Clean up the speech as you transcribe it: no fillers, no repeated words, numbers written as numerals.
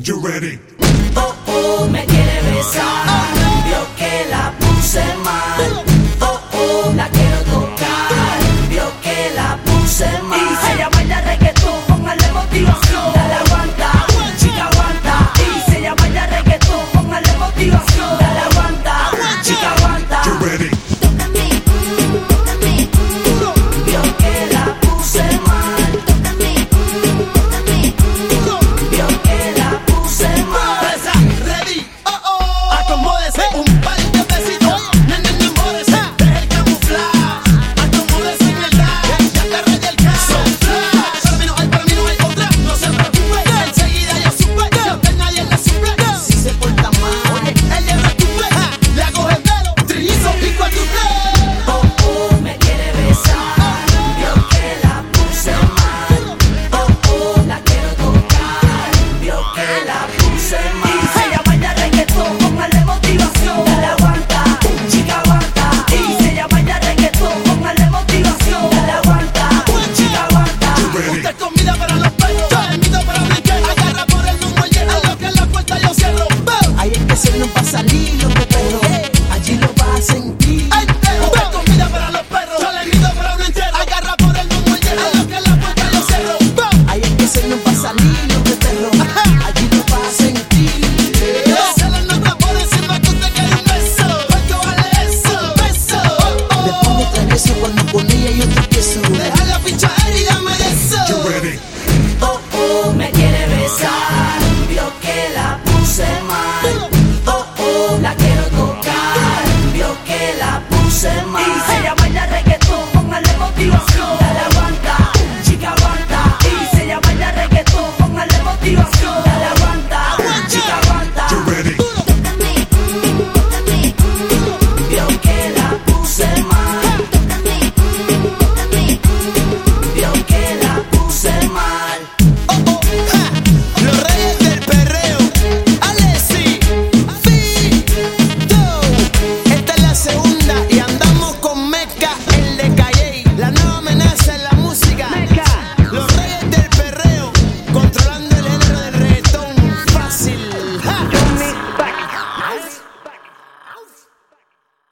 You ready? Oh, oh, me quiere besar. Vio que la puse mal. Oh, oh, la quiero tocar. Vio que la puse mal. Y ella baila reggaetón, póngale motivación. Dale aguanta, chica aguanta. Y si ella baila reggaetón, póngale motivación. Dale aguanta, chica aguanta. You ready? Tócame, tócame, Vio que la puse mal. tócame, tócame. Vio que la puse mal. Presa, ready, oh oh, acomódese, un par de besitos, nene, enamórese, deje el camuflaje, acomódese en el dash, ya te ready el caso, flash, para mí no hay otra, no se preocupe, enseguida yo supe, que a usted nadie le suple, si se porta mal, oye, ella es retupe, le hago gemelo, trillizo y cuádruple. Oh, oh, me quiere besar. Vio que la puse mal. Oh, oh, la quiero tocar. Vio que la puse mal.